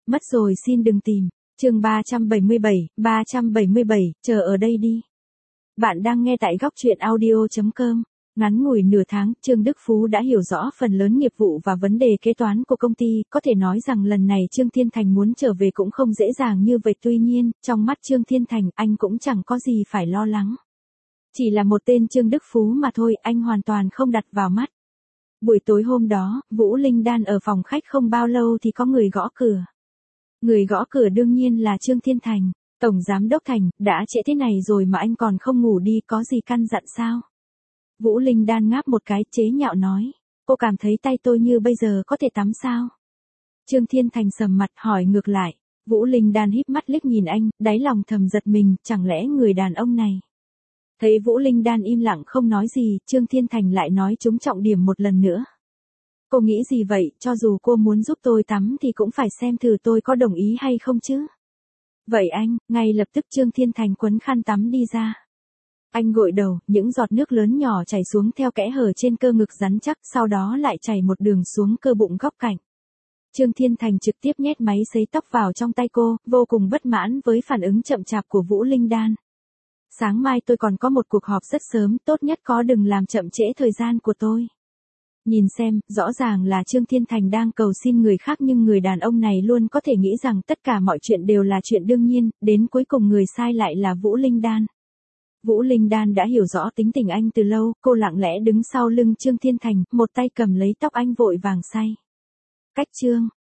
Mất rồi xin đừng tìm. Chương 377, chờ ở đây đi. Bạn đang nghe tại góc truyện audio.com. Ngắn ngủi nửa tháng, Trương Đức Phú đã hiểu rõ phần lớn nghiệp vụ và vấn đề kế toán của công ty, có thể nói rằng lần này Trương Thiên Thành muốn trở về cũng không dễ dàng như vậy. Tuy nhiên, trong mắt Trương Thiên Thành, anh cũng chẳng có gì phải lo lắng. Chỉ là một tên Trương Đức Phú mà thôi, anh hoàn toàn không đặt vào mắt. Buổi tối hôm đó, Vũ Linh Đan ở phòng khách không bao lâu thì có người gõ cửa. Người gõ cửa đương nhiên là Trương Thiên Thành. Tổng Giám đốc Thành, đã trễ thế này rồi mà anh còn không ngủ đi, có gì căn dặn sao? Vũ Linh Đan ngáp một cái, chế nhạo nói. Cô cảm thấy tay tôi như bây giờ có thể tắm sao? Trương Thiên Thành sầm mặt hỏi ngược lại. Vũ Linh Đan híp mắt liếc nhìn anh, đáy lòng thầm giật mình, chẳng lẽ người đàn ông này. Thấy Vũ Linh Đan im lặng không nói gì, Trương Thiên Thành lại nói trúng trọng điểm một lần nữa. Cô nghĩ gì vậy, cho dù cô muốn giúp tôi tắm thì cũng phải xem thử tôi có đồng ý hay không chứ. Vậy anh, ngay lập tức Trương Thiên Thành quấn khăn tắm đi ra. Anh gội đầu, những giọt nước lớn nhỏ chảy xuống theo kẽ hở trên cơ ngực rắn chắc, sau đó lại chảy một đường xuống cơ bụng góc cạnh. Trương Thiên Thành trực tiếp nhét máy sấy tóc vào trong tay cô, vô cùng bất mãn với phản ứng chậm chạp của Vũ Linh Đan. Sáng mai tôi còn có một cuộc họp rất sớm, tốt nhất có đừng làm chậm trễ thời gian của tôi. Nhìn xem, rõ ràng là Trương Thiên Thành đang cầu xin người khác nhưng người đàn ông này luôn có thể nghĩ rằng tất cả mọi chuyện đều là chuyện đương nhiên, đến cuối cùng người sai lại là Vũ Linh Đan. Vũ Linh Đan đã hiểu rõ tính tình anh từ lâu, cô lặng lẽ đứng sau lưng Trương Thiên Thành, một tay cầm lấy tóc anh vội vàng say. Cách Trương